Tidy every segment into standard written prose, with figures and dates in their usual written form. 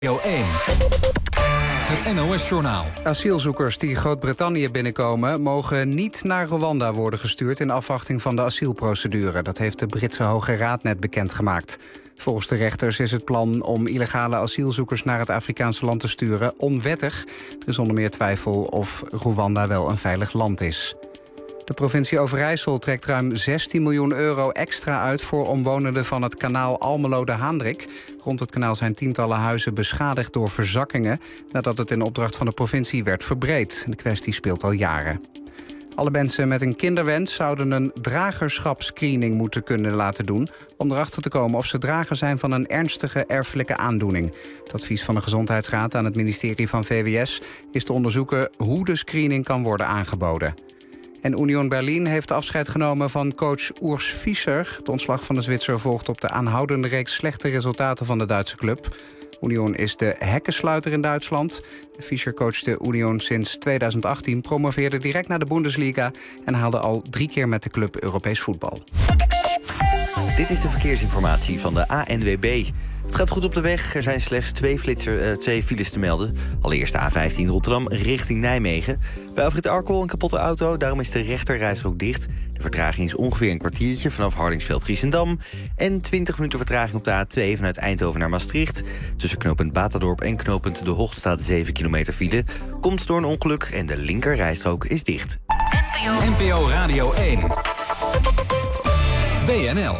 Radio 1. Het NOS-journaal. Asielzoekers die Groot-Brittannië binnenkomen mogen niet naar Rwanda worden gestuurd in afwachting van de asielprocedure. Dat heeft de Britse Hoge Raad net bekendgemaakt. Volgens de rechters is het plan om illegale asielzoekers naar het Afrikaanse land te sturen onwettig. Er is onder meer twijfel of Rwanda wel een veilig land is. De provincie Overijssel trekt ruim 16 miljoen euro extra uit voor omwonenden van het kanaal Almelo de Haandrik. Rond het kanaal zijn tientallen huizen beschadigd door verzakkingen nadat het in opdracht van de provincie werd verbreed. De kwestie speelt al jaren. Alle mensen met een kinderwens zouden een dragerschapsscreening moeten kunnen laten doen om erachter te komen of ze drager zijn van een ernstige erfelijke aandoening. Het advies van de Gezondheidsraad aan het ministerie van VWS is te onderzoeken hoe de screening kan worden aangeboden. En Union Berlin heeft afscheid genomen van coach Urs Fischer. Het ontslag van de Zwitser volgt op de aanhoudende reeks slechte resultaten van de Duitse club. Union is de hekkensluiter in Duitsland. Fischer coachte Union sinds 2018, promoveerde direct naar de Bundesliga en haalde al 3 keer met de club Europees voetbal. Dit is de verkeersinformatie van de ANWB. Het gaat goed op de weg. Er zijn slechts 2 files te melden. Allereerst de A15 Rotterdam richting Nijmegen. Bij Afrit Arkel een kapotte auto, daarom is de rechterrijstrook dicht. De vertraging is ongeveer een kwartiertje vanaf Hardingsveld-Giessendam. En 20 minuten vertraging op de A2 vanuit Eindhoven naar Maastricht. Tussen knooppunt Batadorp en knooppunt De Hocht staat 7 kilometer file. Komt door een ongeluk en de linkerrijstrook is dicht. NPO Radio 1. WNL.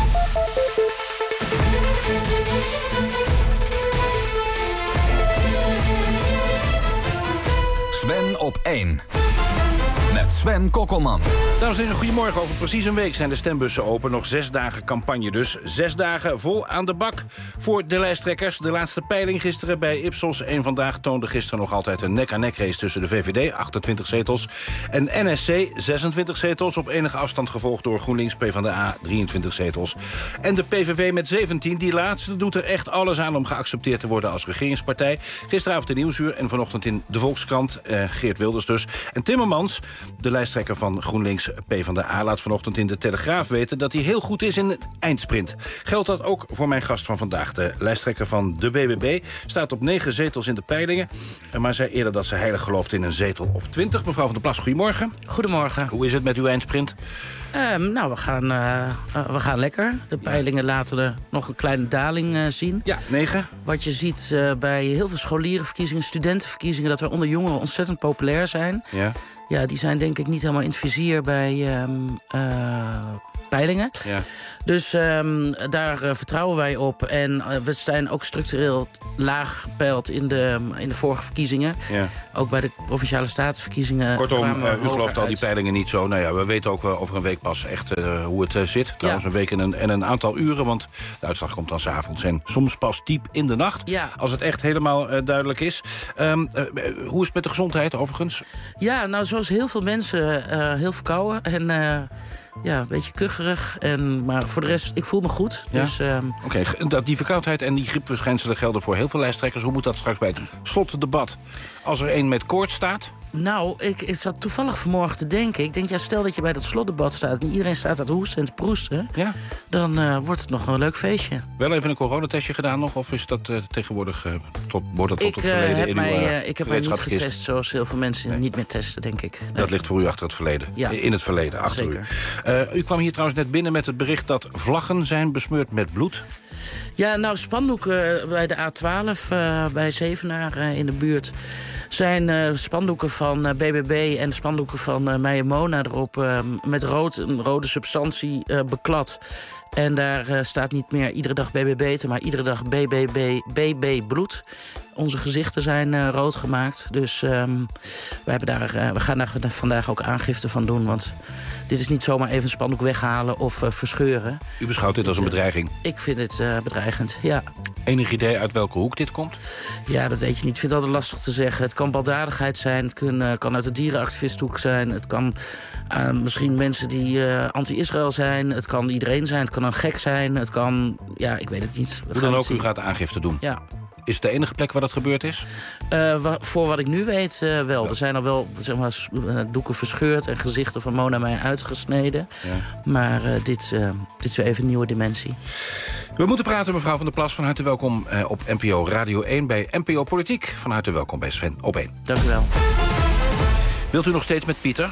Sven op 1. Met Sven Kokkelman. Dames en heren, goedemorgen. Over precies een week zijn de stembussen open. Nog 6 dagen campagne dus. 6 dagen vol aan de bak voor de lijsttrekkers. De laatste peiling gisteren bij Ipsos 1 Vandaag toonde gisteren nog altijd een nek-aan-nek race tussen de VVD, 28 zetels, en NSC, 26 zetels, op enige afstand gevolgd door GroenLinks, PvdA, 23 zetels. En de PVV met 17, die laatste doet er echt alles aan om geaccepteerd te worden als regeringspartij. Gisteravond in Nieuwsuur en vanochtend in de Volkskrant, Geert Wilders dus. En Timmermans, de lijsttrekker van GroenLinks PvdA, laat vanochtend in de Telegraaf weten dat hij heel goed is in een eindsprint. Geldt dat ook voor mijn gast van vandaag, de lijsttrekker van de BBB. Staat op 9 zetels in de peilingen, maar zei eerder dat ze heilig gelooft in een zetel of 20. Mevrouw van der Plas, goedemorgen. Goedemorgen. Hoe is het met uw eindsprint? Nou, we gaan lekker. De peilingen laten er nog een kleine daling zien. Ja, 9. Wat je ziet bij heel veel scholierenverkiezingen, studentenverkiezingen, dat we onder jongeren ontzettend populair zijn. Ja. Ja, die zijn denk ik niet helemaal in het vizier bij peilingen. Ja. Dus daar vertrouwen wij op. En we zijn ook structureel laag gepeild in de vorige verkiezingen. Ja. Ook bij de Provinciale Statenverkiezingen. Kortom, u gelooft al die peilingen niet zo. Nou ja, we weten ook over een week pas echt hoe het zit. Trouwens, een week en een aantal uren, want de uitslag komt dan 's avonds. En soms pas diep in de nacht, als het echt helemaal duidelijk is. Hoe is het met de gezondheid overigens? Ja, nou, zoals heel veel mensen, heel verkouden en een beetje kucherig. Maar voor de rest, ik voel me goed. Ja? Dus, Oké, die verkoudheid en die griepverschijnselen gelden voor heel veel lijsttrekkers. Hoe moet dat straks bij het slotdebat? Als er één met koorts staat? Nou, ik zat toevallig vanmorgen te denken. Ik denk, stel dat je bij dat slotdebat staat en iedereen staat aan het hoesten en te proesten. Ja. Dan wordt het nog een leuk feestje. Wel even een coronatestje gedaan nog? Of is dat tegenwoordig wordt dat tot het verleden in ik heb mij niet getest zoals heel veel mensen niet meer testen, denk ik. Nee. Dat ligt voor u achter het verleden. Ja. In het verleden, achter zeker. U kwam hier trouwens net binnen met het bericht dat vlaggen zijn besmeurd met bloed. Ja, nou, spandoeken bij de A12, bij Zevenaar in de buurt, zijn spandoeken van BBB en spandoeken van Meijer Mona erop met een rode substantie beklad. En daar staat niet meer iedere dag BBB te, maar iedere dag BB bloed. Onze gezichten zijn rood gemaakt. Dus we gaan daar vandaag ook aangifte van doen. Want dit is niet zomaar even een spandoek weghalen of verscheuren. U beschouwt dit als een bedreiging? Ik vind het bedreigend, ja. Enig idee uit welke hoek dit komt? Ja, dat weet je niet. Ik vind het altijd lastig te zeggen. Het kan baldadigheid zijn, het kan uit de dierenactivisthoek zijn. Het kan misschien mensen die anti-Israël zijn. Het kan iedereen zijn, het kan een gek zijn. Het kan, ik weet het niet. Hoe dan ook, u gaat aangifte doen? Ja. Is het de enige plek waar dat gebeurd is? Voor wat ik nu weet wel. Ja. Er zijn al wel doeken verscheurd en gezichten van Mona Meijer uitgesneden. Ja. Maar dit is weer even een nieuwe dimensie. We moeten praten, mevrouw Van der Plas. Van harte welkom op NPO Radio 1 bij NPO Politiek. Van harte welkom bij Sven op 1. Dank u wel. Wilt u nog steeds met Pieter?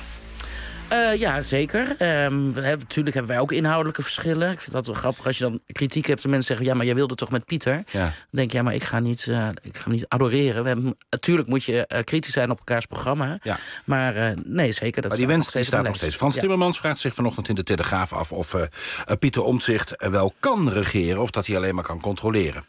Ja, zeker. Natuurlijk hebben wij ook inhoudelijke verschillen. Ik vind dat wel grappig als je dan kritiek hebt en mensen zeggen... ja, maar jij wilde toch met Pieter? Ja. Dan denk je, ja, maar ik ga hem niet adoreren. Natuurlijk moet je kritisch zijn op elkaars programma. Ja. Maar nee, zeker. Maar die wens staat nog steeds. Frans Timmermans vraagt zich vanochtend in de Telegraaf af... of Pieter Omtzigt wel kan regeren of dat hij alleen maar kan controleren.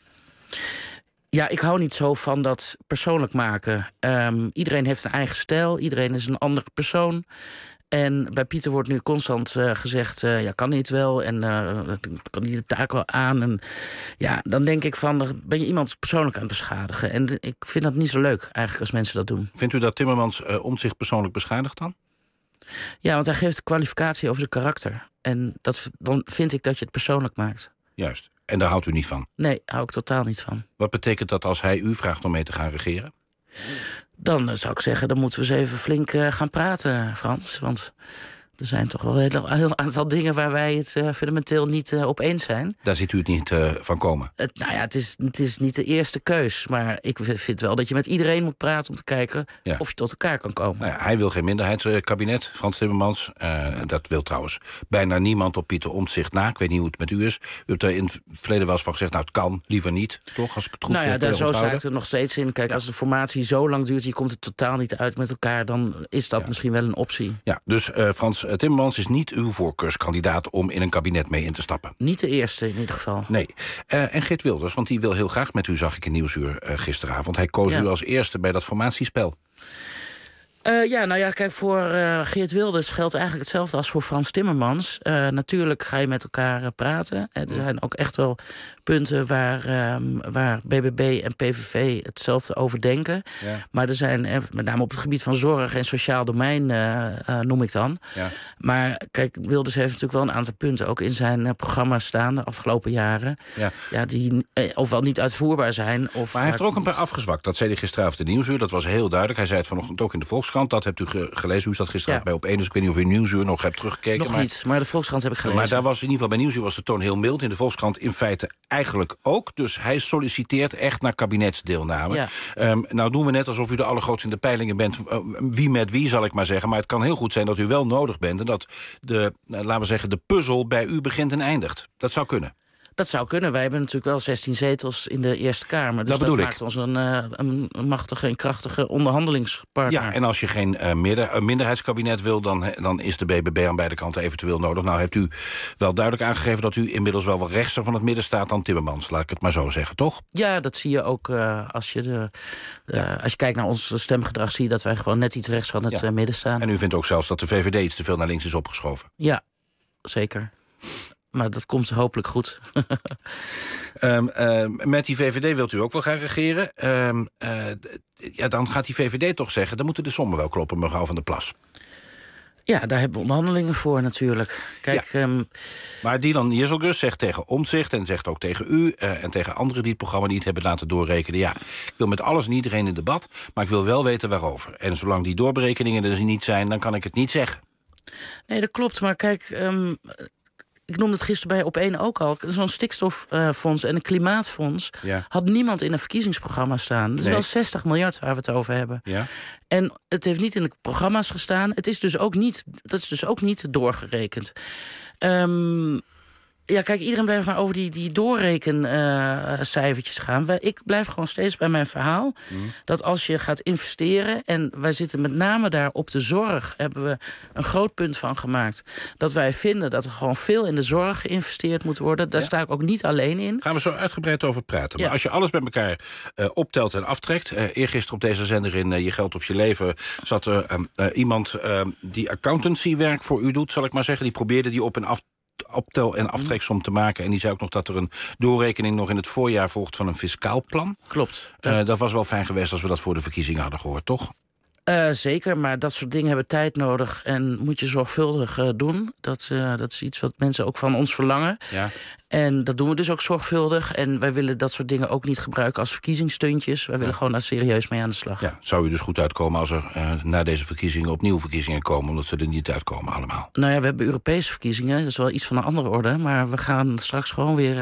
Ja, ik hou niet zo van dat persoonlijk maken. Iedereen heeft een eigen stijl, iedereen is een andere persoon... En bij Pieter wordt nu constant gezegd... ja, kan hij het wel en kan hij de taak wel aan. En ja, dan denk ik van, ben je iemand persoonlijk aan het beschadigen. En ik vind dat niet zo leuk eigenlijk als mensen dat doen. Vindt u dat Timmermans Omtzigt persoonlijk beschadigt dan? Ja, want hij geeft de kwalificatie over zijn karakter. En dan vind ik dat je het persoonlijk maakt. Juist. En daar houdt u niet van? Nee, daar hou ik totaal niet van. Wat betekent dat als hij u vraagt om mee te gaan regeren? Dan zou ik zeggen, dan moeten we eens even flink gaan praten, Frans. Want er zijn toch wel een heel aantal dingen waar wij het fundamenteel niet op eens zijn. Daar ziet u het niet van komen? Nou ja, het is niet de eerste keus. Maar ik vind wel dat je met iedereen moet praten om te kijken of je tot elkaar kan komen. Nou ja, hij wil geen minderheidskabinet, Frans Timmermans. Dat wil trouwens bijna niemand op Pieter Omtzigt na. Ik weet niet hoe het met u is. U hebt er in het verleden wel eens van gezegd, nou het kan, liever niet. Toch, als ik het goed heb. Nou ja, zo sta ik er nog steeds in. Kijk, als de formatie zo lang duurt, je komt er totaal niet uit met elkaar, dan is dat misschien wel een optie. Ja, dus Frans Timmermans is niet uw voorkeurskandidaat om in een kabinet mee in te stappen. Niet de eerste in ieder geval. Nee. En Geert Wilders, want die wil heel graag met u, zag ik in Nieuwsuur gisteravond. Hij koos u als eerste bij dat formatiespel. Kijk, voor Geert Wilders geldt eigenlijk hetzelfde als voor Frans Timmermans. Natuurlijk ga je met elkaar praten. Er zijn ook echt wel punten waar BBB en PVV hetzelfde over denken. Ja. Maar er zijn, met name op het gebied van zorg en sociaal domein, noem ik dan. Ja. Maar kijk, Wilders heeft natuurlijk wel een aantal punten ook in zijn programma staan de afgelopen jaren. Ja, die ofwel niet uitvoerbaar zijn. Maar hij heeft er ook een paar afgezwakt. Dat zei hij gisteravond in Nieuwsuur. Dat was heel duidelijk. Hij zei het vanochtend ook in de Volkskrant. Dat hebt u gelezen. U zat gisteravond bij Op1. Dus ik weet niet of u in Nieuwsuur nog hebt teruggekeken. Nog niet, maar de Volkskrant heb ik gelezen. Maar daar was in ieder geval bij Nieuwsuur was de toon heel mild. In de Volkskrant in feite eigenlijk ook. Dus hij solliciteert echt naar kabinetsdeelname. Ja. Nou doen we net alsof u de allergrootste in de peilingen bent. Wie met wie, zal ik maar zeggen. Maar het kan heel goed zijn dat u wel nodig bent. En dat laten we zeggen, de puzzel bij u begint en eindigt. Dat zou kunnen. Dat zou kunnen. Wij hebben natuurlijk wel 16 zetels in de Eerste Kamer. Dus dat maakt ons een machtige en krachtige onderhandelingspartner. Ja, en als je geen minderheidskabinet wil, dan is de BBB aan beide kanten eventueel nodig. Nou hebt u wel duidelijk aangegeven dat u inmiddels wel wat rechtser van het midden staat dan Timmermans. Laat ik het maar zo zeggen, toch? Ja, dat zie je ook als je kijkt naar ons stemgedrag, zie je dat wij gewoon net iets rechts van het midden staan. En u vindt ook zelfs dat de VVD iets te veel naar links is opgeschoven? Ja, zeker. Maar dat komt hopelijk goed. Met die VVD wilt u ook wel gaan regeren. Dan gaat die VVD toch zeggen, dan moeten de sommen wel kloppen, mevrouw Van der Plas. Ja, daar hebben we onderhandelingen voor natuurlijk. Kijk, maar Dylan Jezelgus zegt tegen Omtzigt en zegt ook tegen u en tegen anderen die het programma niet hebben laten doorrekenen. Ja, ik wil met alles en iedereen in debat, maar ik wil wel weten waarover. En zolang die doorberekeningen er niet zijn, dan kan ik het niet zeggen. Nee, dat klopt, maar kijk, ik noemde het gisteren bij Op1 ook al. Zo'n stikstoffonds en een klimaatfonds had niemand in een verkiezingsprogramma staan. Dat is wel 60 miljard waar we het over hebben. Ja. En het heeft niet in de programma's gestaan. Dat is dus ook niet doorgerekend. Ja, kijk, iedereen blijft maar over die doorrekencijfertjes gaan. Ik blijf gewoon steeds bij mijn verhaal. Dat als je gaat investeren, en wij zitten met name daar op de zorg, hebben we een groot punt van gemaakt. Dat wij vinden dat er gewoon veel in de zorg geïnvesteerd moet worden. Daar sta ik ook niet alleen in. Gaan we zo uitgebreid over praten. Maar als je alles bij elkaar optelt en aftrekt. Eergisteren op deze zender in Je Geld of Je Leven zat er iemand die accountancywerk voor u doet, zal ik maar zeggen. Die probeerde die optel- en aftreksom te maken. En die zei ook nog dat er een doorrekening nog in het voorjaar volgt van een fiscaal plan. Klopt. Dat was wel fijn geweest als we dat voor de verkiezingen hadden gehoord, toch? Zeker, maar dat soort dingen hebben tijd nodig en moet je zorgvuldig doen. Dat is iets wat mensen ook van ons verlangen. Ja. En dat doen we dus ook zorgvuldig. En wij willen dat soort dingen ook niet gebruiken als verkiezingsstuntjes. Wij willen gewoon daar serieus mee aan de slag. Ja, zou u dus goed uitkomen als er na deze verkiezingen opnieuw verkiezingen komen, omdat ze er niet uitkomen allemaal? Nou ja, we hebben Europese verkiezingen. Dat is wel iets van een andere orde. Maar we gaan straks gewoon weer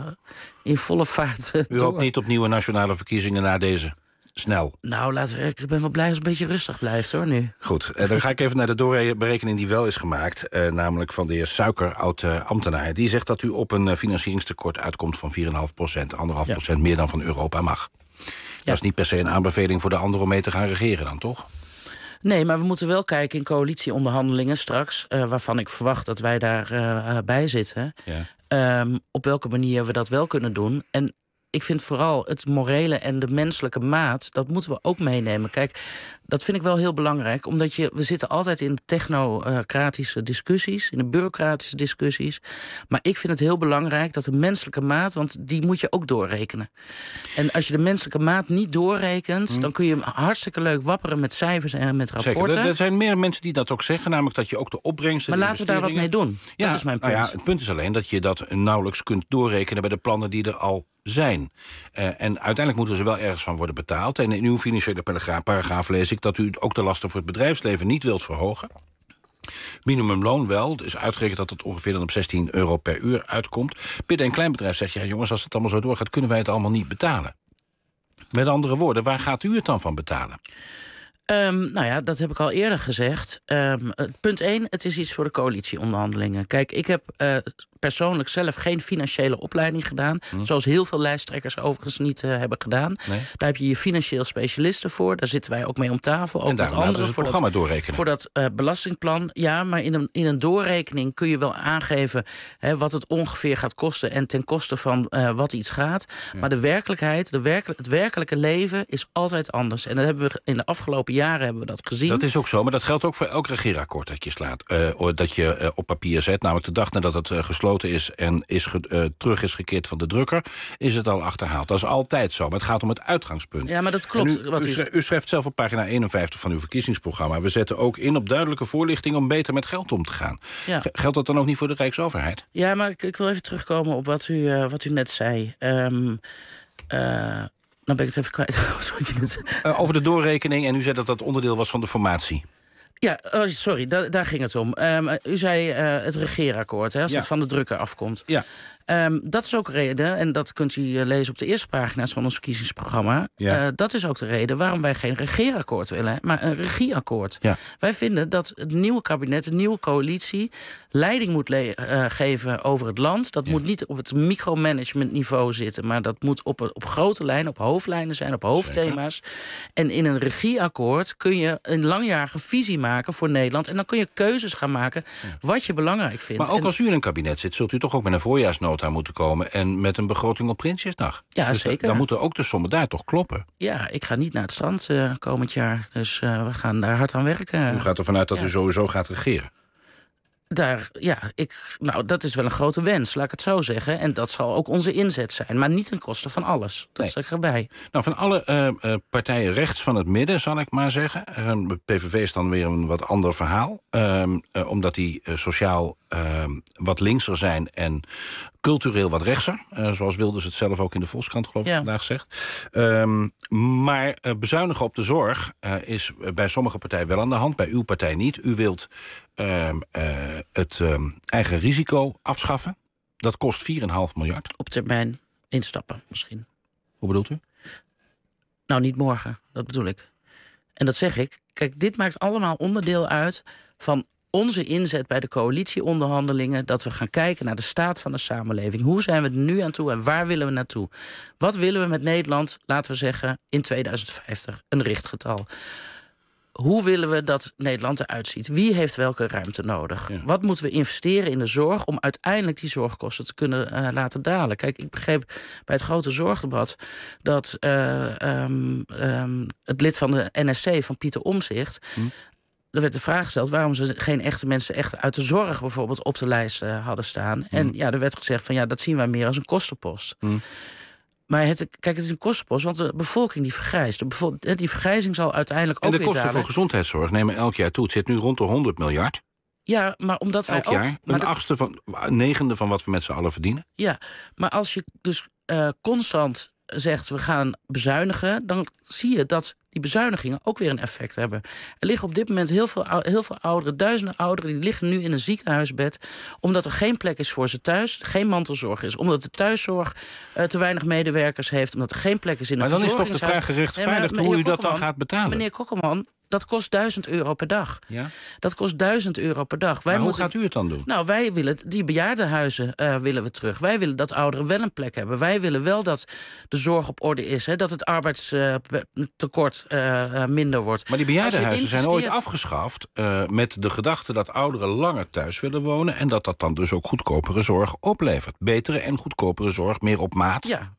in volle vaart door. U hoopt niet op nieuwe nationale verkiezingen na deze? Snel. Nou, ik ben wel blij als het een beetje rustig blijft, hoor, nu. Goed, dan ga ik even naar de doorberekening die wel is gemaakt. Namelijk van de heer Suiker, oud-ambtenaar. Die zegt dat u op een financieringstekort uitkomt van 4,5%. 1,5% meer dan van Europa mag. Dat is niet per se een aanbeveling voor de anderen om mee te gaan regeren dan, toch? Nee, maar we moeten wel kijken in coalitieonderhandelingen straks, waarvan ik verwacht dat wij daar bij zitten. Ja. Op welke manier we dat wel kunnen doen. En ik vind vooral het morele en de menselijke maat, dat moeten we ook meenemen. Kijk, dat vind ik wel heel belangrijk, omdat we zitten altijd in technocratische discussies, in de bureaucratische discussies. Maar ik vind het heel belangrijk dat de menselijke maat, want die moet je ook doorrekenen. En als je de menselijke maat niet doorrekent, dan kun je hartstikke leuk wapperen met cijfers en met rapporten. Zeker, er zijn meer mensen die dat ook zeggen, namelijk dat je ook de opbrengsten. Maar laten we daar wat mee doen. Ja, dat is mijn punt. Nou ja, het punt is alleen dat je dat nauwelijks kunt doorrekenen bij de plannen die er al zijn. En uiteindelijk moeten ze wel ergens van worden betaald. En in uw financiële paragraaf lees ik dat u ook de lasten voor het bedrijfsleven niet wilt verhogen. Minimumloon wel, dus uitgerekend dat het ongeveer dan op €16 per uur uitkomt. Midden- en kleinbedrijf zegt, ja jongens, als het allemaal zo doorgaat, kunnen wij het allemaal niet betalen. Met andere woorden, waar gaat u het dan van betalen? Nou ja, dat heb ik al eerder gezegd. Punt 1, het is iets voor de coalitieonderhandelingen. Kijk, ik heb persoonlijk zelf geen financiële opleiding gedaan. Zoals heel veel lijsttrekkers overigens niet hebben gedaan. Nee. Daar heb je je financieel specialisten voor. Daar zitten wij ook mee om tafel. Ook en daarom laten ze het programma doorrekenen. Voor dat belastingplan. Ja, maar in een doorrekening kun je wel aangeven wat het ongeveer gaat kosten en ten koste van wat iets gaat. Ja. Maar de werkelijkheid, het werkelijke leven is altijd anders. En dat hebben we in de afgelopen jaren hebben we dat gezien. Dat is ook zo, maar dat geldt ook voor elk regeerakkoord dat je slaat. Dat je op papier zet, namelijk de dag nadat het gesloten is en terug is gekeerd van de drukker, is het al achterhaald. Dat is altijd zo, maar het gaat om het uitgangspunt. Ja, maar dat klopt. U schrijft zelf op pagina 51 van uw verkiezingsprogramma, we zetten ook in op duidelijke voorlichting om beter met geld om te gaan. Ja. Geldt dat dan ook niet voor de Rijksoverheid? Ja, maar ik wil even terugkomen op wat u net zei. Dan ben ik het even kwijt. Over de doorrekening, en u zei dat dat onderdeel was van de formatie. Ja, sorry, daar ging het om. U zei het regeerakkoord, als het van de drukker afkomt. Ja. Dat is ook reden, en dat kunt u lezen op de eerste pagina's van ons verkiezingsprogramma. Ja. Dat is ook de reden waarom wij geen regeerakkoord willen, maar een regieakkoord. Ja. Wij vinden dat het nieuwe kabinet, de nieuwe coalitie, leiding moet geven over het land. Dat moet niet op het micromanagement-niveau zitten, maar dat moet op grote lijnen, op hoofdlijnen zijn, op hoofdthema's. Zeker. En in een regieakkoord kun je een langjarige visie maken voor Nederland. En dan kun je keuzes gaan maken wat je belangrijk vindt. Maar ook als u in een kabinet zit, zult u toch ook met een voorjaarsnota moeten komen en met een begroting op Prinsjesdag. Ja, dus zeker. Dan moeten ook de sommen daar toch kloppen. Ja, ik ga niet naar het strand komend jaar. Dus we gaan daar hard aan werken. U gaat ervan uit dat u sowieso gaat regeren? Dat is wel een grote wens, laat ik het zo zeggen. En dat zal ook onze inzet zijn. Maar niet ten koste van alles. Dat zeg ik erbij. Nou, van alle partijen rechts van het midden, zal ik maar zeggen. De PVV is dan weer een wat ander verhaal. Omdat die sociaal wat linkser zijn en cultureel wat rechtser. Zoals Wilders het zelf ook in de Volkskrant, geloof ik, vandaag zegt. Maar bezuinigen op de zorg is bij sommige partijen wel aan de hand. Bij uw partij niet. U wilt het eigen risico afschaffen. Dat kost 4,5 miljard. Op termijn instappen misschien. Hoe bedoelt u? Nou, niet morgen. Dat bedoel ik. En dat zeg ik. Kijk, dit maakt allemaal onderdeel uit van onze inzet bij de coalitieonderhandelingen, dat we gaan kijken naar de staat van de samenleving. Hoe zijn we er nu aan toe en waar willen we naartoe? Wat willen we met Nederland, laten we zeggen, in 2050? Een richtgetal. Hoe willen we dat Nederland eruit ziet? Wie heeft welke ruimte nodig? Ja. Wat moeten we investeren in de zorg om uiteindelijk die zorgkosten te kunnen laten dalen? Kijk, ik begreep bij het grote zorgdebat dat het lid van de NSC, van Pieter Omtzigt, er werd de vraag gesteld waarom ze geen echte mensen echt uit de zorg bijvoorbeeld op de lijst hadden staan. En er werd gezegd van dat zien wij meer als een kostenpost. Maar het is een kostenpost, want de bevolking die vergrijst. Die vergrijzing zal uiteindelijk ook En de weer kosten dalen. voor gezondheidszorg nemen elk jaar toe. Het zit nu rond de 100 miljard. Ja, maar omdat wij Elk jaar. Een negende van wat we met z'n allen verdienen. Ja, maar als je dus constant zegt we gaan bezuinigen, dan zie je dat die bezuinigingen ook weer een effect hebben. Er liggen op dit moment heel veel ouderen, duizenden ouderen, die liggen nu in een ziekenhuisbed omdat er geen plek is voor ze thuis, geen mantelzorg is, omdat de thuiszorg te weinig medewerkers heeft, omdat er geen plek is in een verzorgingshuis. Maar dan is toch de vraag gerechtvaardigd hoe u dat dan gaat betalen? Meneer Kokkelman, dat kost €1000 per dag. Ja? Dat kost €1000 per dag. Maar hoe gaat u het dan doen? Nou, wij willen die bejaardenhuizen willen we terug. Wij willen dat ouderen wel een plek hebben. Wij willen wel dat de zorg op orde is. Dat het arbeidstekort minder wordt. Maar die bejaardenhuizen zijn ooit afgeschaft met de gedachte dat ouderen langer thuis willen wonen en dat dan dus ook goedkopere zorg oplevert. Betere en goedkopere zorg, meer op maat. Ja,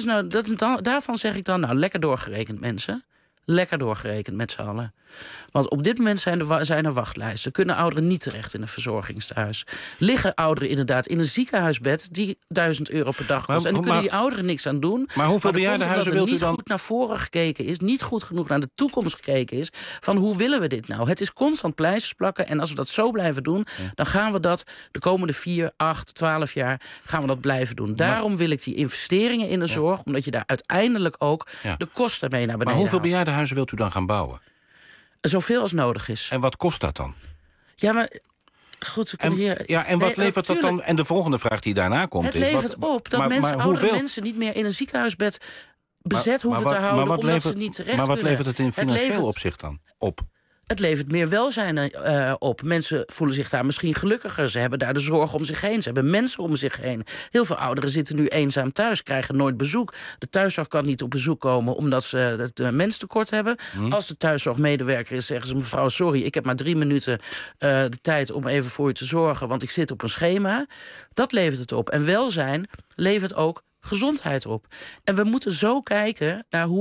daarvan zeg ik dan, lekker doorgerekend mensen. Lekker doorgerekend met z'n allen. Want op dit moment zijn er wachtlijsten. Kunnen ouderen niet terecht in een verzorgingstehuis. Liggen ouderen inderdaad in een ziekenhuisbed die €1000 per dag kost. En dan kunnen die ouderen niks aan doen. Maar hoeveel bejaardenhuizen wilt u dan? Niet goed naar voren gekeken is, niet goed genoeg naar de toekomst gekeken is. Van hoe willen we dit nou? Het is constant pleisters plakken. En als we dat zo blijven doen, dan gaan we dat de komende 4, 8, 12 jaar gaan we dat blijven doen. Daarom wil ik die investeringen in de zorg, omdat je daar uiteindelijk ook de kosten mee naar beneden Maar hoeveel haalt. bejaardenhuizen wilt u dan gaan bouwen? Zoveel als nodig is. En wat kost dat dan? Ja, maar goed, we kunnen hier... Ja, en wat levert dat dan? En de volgende vraag die daarna komt Het is... levert op dat oudere mensen niet meer in een ziekenhuisbed bezet hoeven te houden, omdat ze niet terecht Maar wat kunnen. levert het in financieel opzicht dan op? Het levert meer welzijn op. Mensen voelen zich daar misschien gelukkiger. Ze hebben daar de zorg om zich heen. Ze hebben mensen om zich heen. Heel veel ouderen zitten nu eenzaam thuis, krijgen nooit bezoek. De thuiszorg kan niet op bezoek komen omdat ze het menstekort hebben. Als de thuiszorgmedewerker is, zeggen ze: mevrouw, sorry, ik heb maar 3 minuten de tijd om even voor u te zorgen, want ik zit op een schema. Dat levert het op. En welzijn levert ook gezondheid op. En we moeten zo kijken naar hoe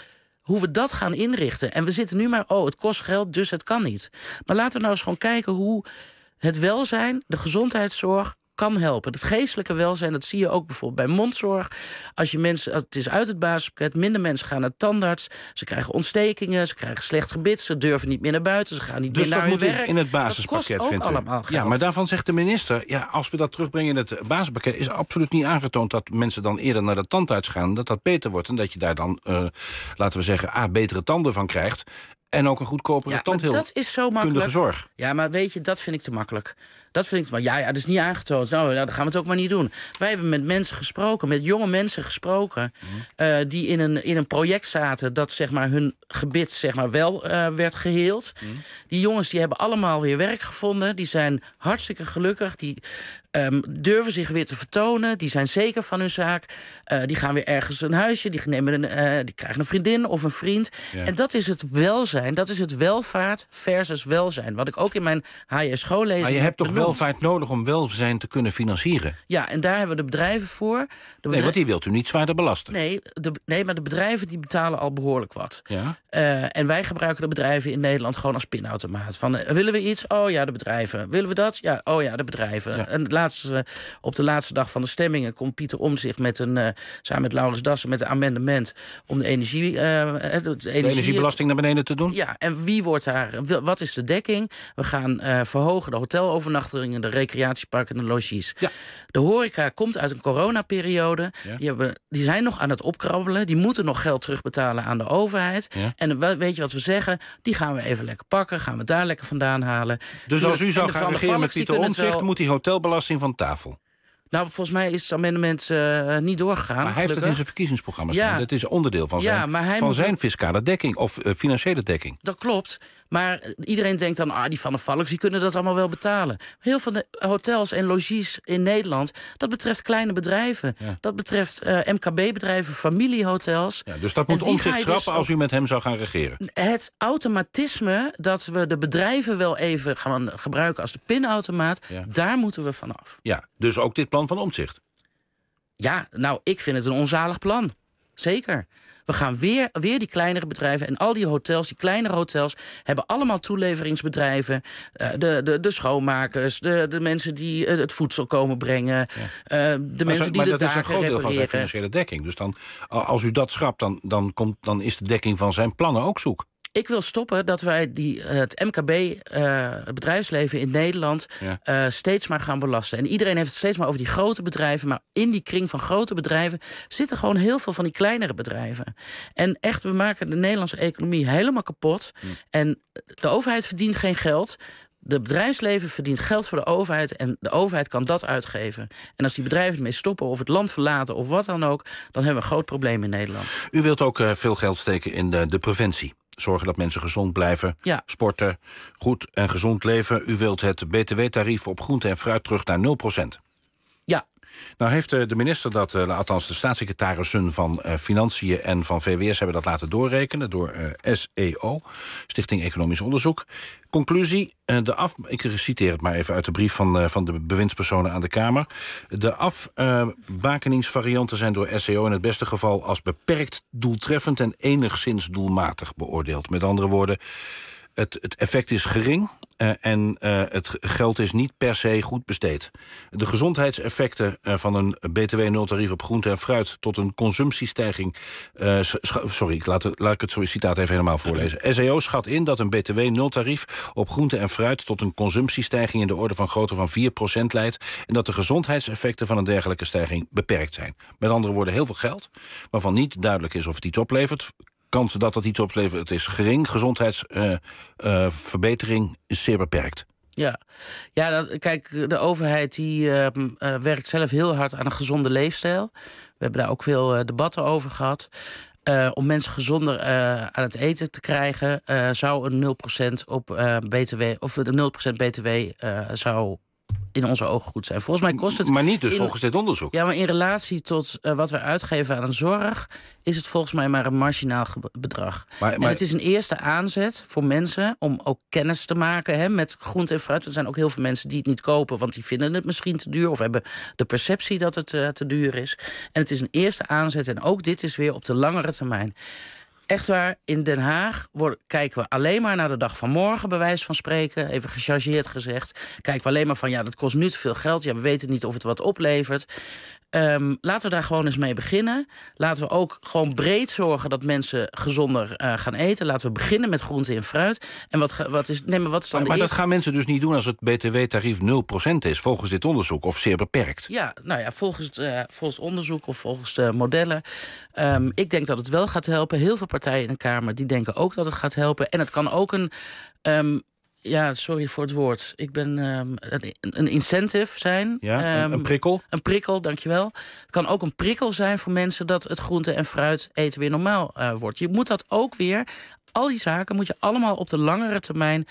we dat gaan inrichten. En we zitten nu maar, het kost geld, dus het kan niet. Maar laten we nou eens gewoon kijken hoe het welzijn, de gezondheidszorg kan helpen. Het geestelijke welzijn, dat zie je ook bijvoorbeeld bij mondzorg. Als je mensen, het is uit het basispakket, minder mensen gaan naar de tandarts, ze krijgen ontstekingen, ze krijgen slecht gebit, ze durven niet meer naar buiten, ze gaan niet meer naar hun werk. Dus dat moet in het basispakket, dat kost ook allemaal geld. Ja, maar daarvan zegt de minister, als we dat terugbrengen in het basispakket, is absoluut niet aangetoond dat mensen dan eerder naar de tandarts gaan, dat beter wordt en dat je daar dan, laten we zeggen, betere tanden van krijgt. En ook een goedkopere tandheelkundige zorg. Ja, maar weet je, dat vind ik te makkelijk. Dat is niet aangetoond. Nou, dan gaan we het ook maar niet doen. Wij hebben met mensen gesproken, met jonge mensen gesproken, die in een project zaten dat zeg maar hun gebit zeg maar wel werd geheeld. Die jongens die hebben allemaal weer werk gevonden. Die zijn hartstikke gelukkig. Die durven zich weer te vertonen. Die zijn zeker van hun zaak. Die gaan weer ergens een huisje. Die krijgen een vriendin of een vriend. Ja. En dat is het welzijn. Dat is het welvaart versus welzijn. Wat ik ook in mijn HJ-schoollezing. Maar je hebt toch welvaart nodig om welzijn te kunnen financieren? Ja, en daar hebben we de bedrijven voor. Nee, want die wilt u niet zwaarder belasten. Nee, maar de bedrijven die betalen al behoorlijk wat. Ja? En wij gebruiken de bedrijven in Nederland gewoon als pinautomaat. Van, willen we iets? Oh ja, de bedrijven. Willen we dat? Ja, oh ja, de bedrijven. Ja. En op de laatste dag van de stemmingen komt Pieter Omtzigt samen met Laurens Dassen met een amendement om de energiebelasting naar beneden te doen. Ja, en wie wordt daar? Wat is de dekking? We gaan verhogen de hotelovernachtingen, de recreatieparken en de logies. Ja. De horeca komt uit een coronaperiode. Ja. Die zijn nog aan het opkrabbelen. Die moeten nog geld terugbetalen aan de overheid. Ja. En weet je wat we zeggen? Die gaan we even lekker pakken. Gaan we daar lekker vandaan halen. Dus als u zou gaan regeren met Pieter Omtzigt, moet die hotelbelasting van tafel? Nou, volgens mij is het amendement niet doorgegaan. Maar hij heeft het in zijn verkiezingsprogramma staan. Dat is onderdeel van zijn fiscale dekking of financiële dekking. Dat klopt. Maar iedereen denkt dan, die Van der Valks, die kunnen dat allemaal wel betalen. Heel veel de hotels en logies in Nederland, dat betreft kleine bedrijven. Ja. Dat betreft MKB-bedrijven, familiehotels. Ja, dus dat moet Omtzigt schrappen als u met hem zou gaan regeren. Het automatisme dat we de bedrijven wel even gaan gebruiken als de pinautomaat, daar moeten we vanaf. Ja, dus ook dit plan van Omtzigt. Ja, nou, ik vind het een onzalig plan. Zeker. We gaan weer die kleinere bedrijven. En al die hotels, die kleinere hotels, hebben allemaal toeleveringsbedrijven. De schoonmakers, de mensen die het voedsel komen brengen. De mensen die de daken repareren. Maar dat is een groot deel van zijn financiële dekking. Dus dan, als u dat schrapt, dan is de dekking van zijn plannen ook zoek. Ik wil stoppen dat wij het MKB, het bedrijfsleven in Nederland, steeds maar gaan belasten. En iedereen heeft het steeds maar over die grote bedrijven. Maar in die kring van grote bedrijven zitten gewoon heel veel van die kleinere bedrijven. En echt, we maken de Nederlandse economie helemaal kapot. En de overheid verdient geen geld. De bedrijfsleven verdient geld voor de overheid en de overheid kan dat uitgeven. En als die bedrijven ermee stoppen of het land verlaten of wat dan ook, dan hebben we een groot probleem in Nederland. U wilt ook veel geld steken in de preventie. Zorgen dat mensen gezond blijven, sporten, goed en gezond leven. U wilt het btw-tarief op groente en fruit terug naar 0%. Ja. Nou heeft de minister dat, althans de staatssecretarissen van Financiën en van VWS hebben dat laten doorrekenen door SEO, Stichting Economisch Onderzoek. Conclusie, ik citeer het maar even uit de brief van de bewindspersonen aan de Kamer. De afbakeningsvarianten zijn door SEO in het beste geval als beperkt doeltreffend en enigszins doelmatig beoordeeld. Met andere woorden, het effect is gering en het geld is niet per se goed besteed. De gezondheidseffecten van een btw-nultarief op groente en fruit tot een consumptiestijging. Laat ik het citaat even helemaal voorlezen. SEO schat in dat een btw-nultarief op groente en fruit tot een consumptiestijging in de orde van grootte van 4% leidt en dat de gezondheidseffecten van een dergelijke stijging beperkt zijn. Met andere woorden, heel veel geld, waarvan niet duidelijk is of het iets oplevert. Kansen dat iets oplevert, het is gering. Gezondheidsverbetering is zeer beperkt. Kijk, de overheid die werkt zelf heel hard aan een gezonde leefstijl. We hebben daar ook veel debatten over gehad. Om mensen gezonder aan het eten te krijgen, zou een 0% op BTW, of de 0% BTW zou in onze ogen goed zijn. Volgens mij kost het... Maar niet dus volgens dit onderzoek. Ja, maar in relatie tot wat we uitgeven aan een zorg is het volgens mij maar een marginaal bedrag. Maar het is een eerste aanzet voor mensen om ook kennis te maken met groente en fruit. Er zijn ook heel veel mensen die het niet kopen, want die vinden het misschien te duur of hebben de perceptie dat het te duur is. En het is een eerste aanzet en ook dit is weer op de langere termijn. Echt waar, in Den Haag kijken we alleen maar naar de dag van morgen, bij wijze van spreken. Even gechargeerd gezegd. Kijken we alleen maar van, dat kost nu te veel geld. Ja, we weten niet of het wat oplevert. Laten we daar gewoon eens mee beginnen. Laten we ook gewoon breed zorgen dat mensen gezonder gaan eten. Laten we beginnen met groente en fruit. En wat is dan maar dat gaan mensen dus niet doen als het btw-tarief 0% is, volgens dit onderzoek, of zeer beperkt? Ja, volgens het onderzoek of volgens de modellen. Ik denk dat het wel gaat helpen. Heel veel partijen in de Kamer die denken ook dat het gaat helpen. En het kan ook sorry voor het woord. Ik ben een incentive zijn. Ja, een prikkel? Een prikkel, dankjewel. Het kan ook een prikkel zijn voor mensen dat het groente- en fruit eten weer normaal wordt. Je moet dat ook weer... Al die zaken moet je allemaal op de langere termijn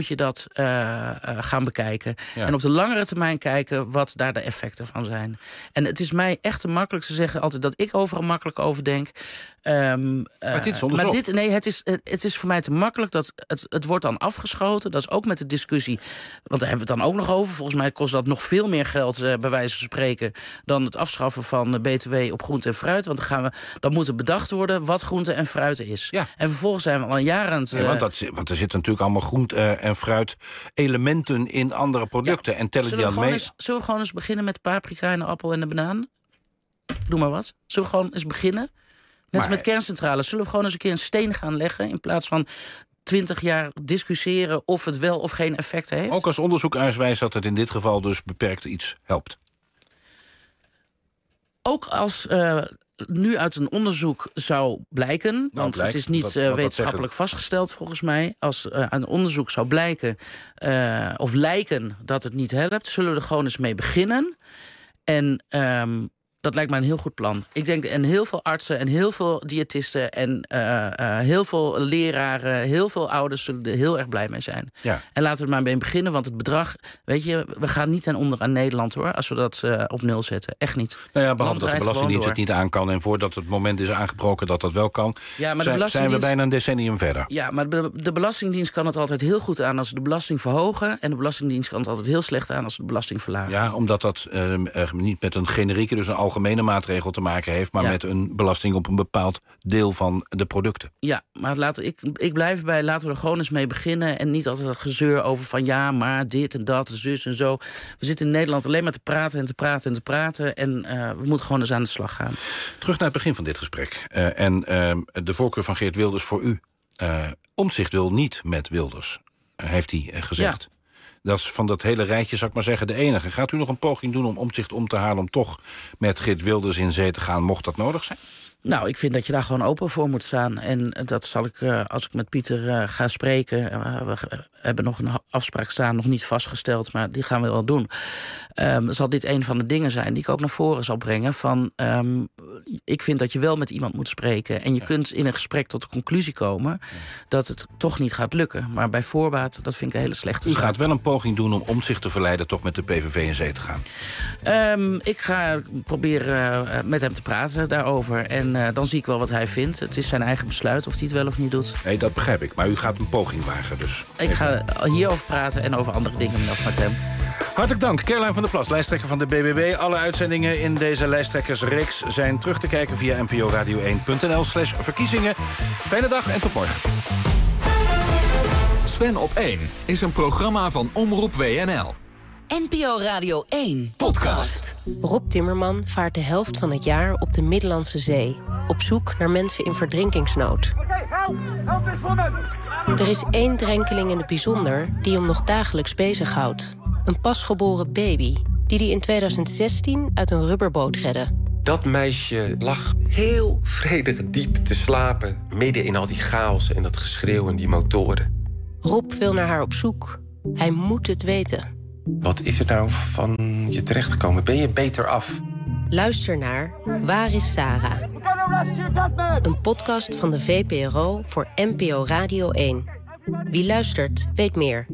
gaan bekijken. Ja. En op de langere termijn kijken wat daar de effecten van zijn. En het is mij echt te makkelijk te zeggen altijd dat ik overal makkelijk over denk. Maar dit is onderzoek. Het is voor mij te makkelijk dat het wordt dan afgeschoten. Dat is ook met de discussie. Want daar hebben we het dan ook nog over. Volgens mij kost dat nog veel meer geld, bij wijze van spreken, dan het afschaffen van BTW op groente en fruit. Want dan moet er bedacht worden wat groente en fruit is. Ja. En vervolgens zijn we al een jaar aan het... want er zitten natuurlijk allemaal groente en fruit elementen in andere producten. En tellen die aan mee. Zullen we gewoon eens beginnen met de paprika en de appel en de banaan? Doe maar wat. Zullen we gewoon eens beginnen? Net als met kerncentrales. Zullen we gewoon eens een keer een steen gaan leggen in plaats van 20 jaar discussiëren of het wel of geen effect heeft? Ook als onderzoek uitwijst dat het in dit geval dus beperkt iets helpt. Ook als nu uit een onderzoek zou blijken, want het is niet wetenschappelijk vastgesteld volgens mij, als aan een onderzoek zou blijken of lijken dat het niet helpt, zullen we er gewoon eens mee beginnen. En dat lijkt mij een heel goed plan. Ik denk, en heel veel artsen en heel veel diëtisten en heel veel leraren, heel veel ouders zullen er heel erg blij mee zijn. Ja. En laten we er maar mee beginnen, want het bedrag, weet je, we gaan niet ten onder aan Nederland hoor, als we dat op nul zetten. Echt niet. Nou ja, behalve dat de Belastingdienst het niet aan kan en voordat het moment is aangebroken dat dat wel kan, ja, maar zijn we bijna een decennium verder. Ja, maar de Belastingdienst kan het altijd heel goed aan als ze de belasting verhogen en de Belastingdienst kan het altijd heel slecht aan als ze de belasting verlagen. Ja, omdat dat niet met een generieke, dus een algemene algemene maatregel te maken heeft, maar met een belasting op een bepaald deel van de producten. Ja, maar ik blijf bij, laten we er gewoon eens mee beginnen en niet altijd gezeur over van ja, maar dit en dat, zus en zo. We zitten in Nederland alleen maar te praten en te praten en te praten en we moeten gewoon eens aan de slag gaan. Terug naar het begin van dit gesprek. De voorkeur van Geert Wilders voor u. Omtzigt wil niet met Wilders, heeft hij gezegd. Ja. Dat is van dat hele rijtje, zou ik maar zeggen, de enige. Gaat u nog een poging doen om Omtzigt om te halen om toch met Geert Wilders in zee te gaan, mocht dat nodig zijn? Nou, ik vind dat je daar gewoon open voor moet staan. En dat zal ik, als ik met Pieter ga spreken... we hebben nog een afspraak staan, nog niet vastgesteld, maar die gaan we wel doen. Zal dit een van de dingen zijn die ik ook naar voren zal brengen. Van, ik vind dat je wel met iemand moet spreken. En je kunt in een gesprek tot de conclusie komen dat het toch niet gaat lukken. Maar bij voorbaat, dat vind ik een hele slechte zaak. U gaat wel een poging doen om Omtzigt te verleiden toch met de PVV in zee te gaan? Ik ga proberen met hem te praten daarover. En dan zie ik wel wat hij vindt. Het is zijn eigen besluit of hij het wel of niet doet. Nee, dat begrijp ik. Maar u gaat een poging wagen dus. Ik ga hierover praten en over andere dingen nog met hem. Hartelijk dank. Caroline van der Plas, lijsttrekker van de BBB. Alle uitzendingen in deze lijsttrekkersreeks zijn terug te kijken via nporadio1.nl/verkiezingen. Fijne dag en tot morgen. Sven op 1 is een programma van Omroep WNL. NPO Radio 1 podcast. Rob Timmerman vaart de helft van het jaar op de Middellandse Zee. Op zoek naar mensen in verdrinkingsnood. Er is 1 drenkeling in het bijzonder die hem nog dagelijks bezighoudt. Een pasgeboren baby die hij in 2016 uit een rubberboot redde. Dat meisje lag heel vredig diep te slapen, midden in al die chaos en dat geschreeuw en die motoren. Rob wil naar haar op zoek. Hij moet het weten. Wat is er nou van je terechtgekomen? Ben je beter af? Luister naar Waar is Sarah? Een podcast van de VPRO voor NPO Radio 1. Wie luistert, weet meer.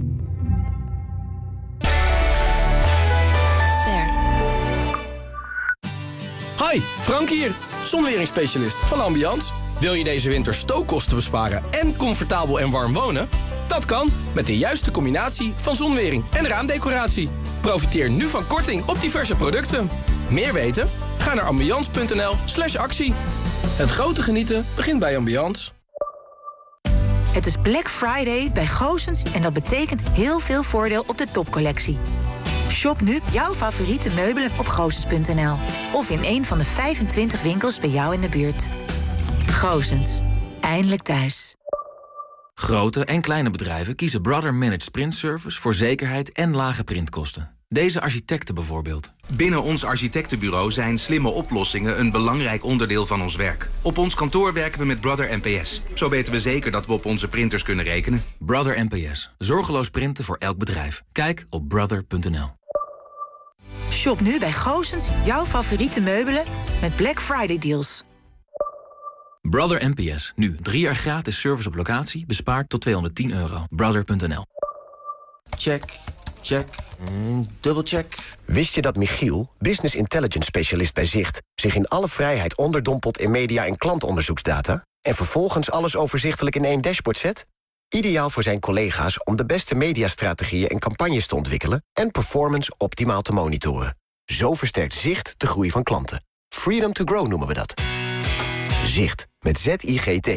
Hi, Frank hier, zonweringsspecialist van Ambiance. Wil je deze winter stookkosten besparen en comfortabel en warm wonen? Dat kan met de juiste combinatie van zonwering en raamdecoratie. Profiteer nu van korting op diverse producten. Meer weten? Ga naar ambiance.nl/actie. Het grote genieten begint bij Ambiance. Het is Black Friday bij Goossens en dat betekent heel veel voordeel op de topcollectie. Shop nu jouw favoriete meubelen op goossens.nl of in een van de 25 winkels bij jou in de buurt. Goossens, eindelijk thuis. Grote en kleine bedrijven kiezen Brother Managed Print Service voor zekerheid en lage printkosten. Deze architecten bijvoorbeeld. Binnen ons architectenbureau zijn slimme oplossingen een belangrijk onderdeel van ons werk. Op ons kantoor werken we met Brother NPS. Zo weten we zeker dat we op onze printers kunnen rekenen. Brother NPS. Zorgeloos printen voor elk bedrijf. Kijk op brother.nl. Shop nu bij Goossens jouw favoriete meubelen met Black Friday deals. Brother NPS. Nu 3 jaar gratis service op locatie. Bespaard tot €210. Brother.nl. Check, check, dubbelcheck. Wist je dat Michiel, business intelligence specialist bij Zicht, zich in alle vrijheid onderdompelt in media- en klantonderzoeksdata en vervolgens alles overzichtelijk in één dashboard zet? Ideaal voor zijn collega's om de beste mediastrategieën en campagnes te ontwikkelen en performance optimaal te monitoren. Zo versterkt Zicht de groei van klanten. Freedom to grow noemen we dat. Zicht, met Z-I-G-T.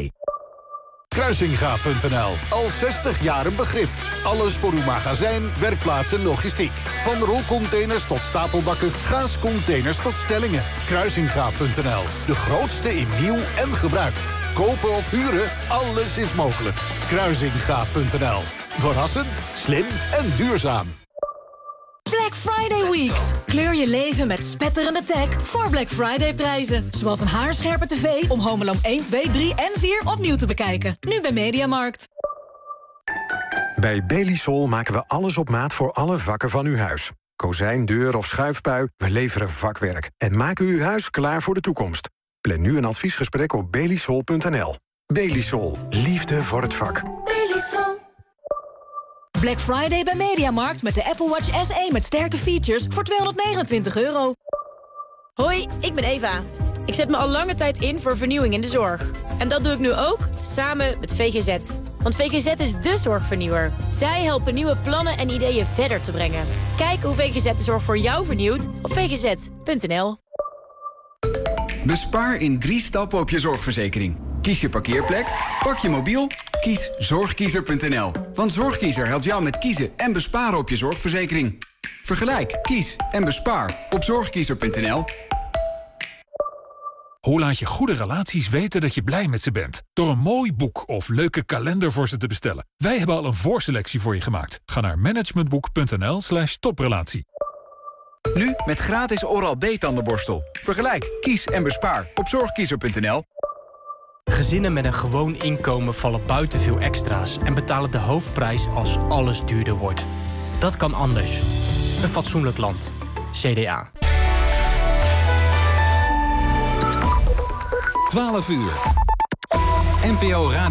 Kruisinga.nl. Al 60 jaar een begrip. Alles voor uw magazijn, werkplaats en logistiek. Van rolcontainers tot stapelbakken, gaascontainers tot stellingen. Kruisinga.nl. De grootste in nieuw en gebruikt. Kopen of huren, alles is mogelijk. Kruisinga.nl. Verrassend, slim en duurzaam. Black Friday Weeks. Kleur je leven met spetterende tech voor Black Friday prijzen. Zoals een haarscherpe tv om Home Alone 1, 2, 3 en 4 opnieuw te bekijken. Nu bij Mediamarkt. Bij Belisol maken we alles op maat voor alle vakken van uw huis. Kozijn, deur of schuifpui, we leveren vakwerk. En maken uw huis klaar voor de toekomst. Plan nu een adviesgesprek op belisol.nl. Belisol. Liefde voor het vak. Belisol. Black Friday bij Mediamarkt met de Apple Watch SE met sterke features voor €229. Hoi, ik ben Eva. Ik zet me al lange tijd in voor vernieuwing in de zorg. En dat doe ik nu ook, samen met VGZ. Want VGZ is dé zorgvernieuwer. Zij helpen nieuwe plannen en ideeën verder te brengen. Kijk hoe VGZ de zorg voor jou vernieuwt op vgz.nl. Bespaar in 3 stappen op je zorgverzekering. Kies je parkeerplek, pak je mobiel, kies zorgkiezer.nl. Want Zorgkiezer helpt jou met kiezen en besparen op je zorgverzekering. Vergelijk, kies en bespaar op zorgkiezer.nl. Hoe laat je goede relaties weten dat je blij met ze bent? Door een mooi boek of leuke kalender voor ze te bestellen. Wij hebben al een voorselectie voor je gemaakt. Ga naar managementboek.nl/toprelatie. Nu met gratis Oral-B tandenborstel. Vergelijk, kies en bespaar op zorgkiezer.nl. Gezinnen met een gewoon inkomen vallen buiten veel extra's en betalen de hoofdprijs als alles duurder wordt. Dat kan anders. Een fatsoenlijk land. CDA. 12 uur. NPO Radio.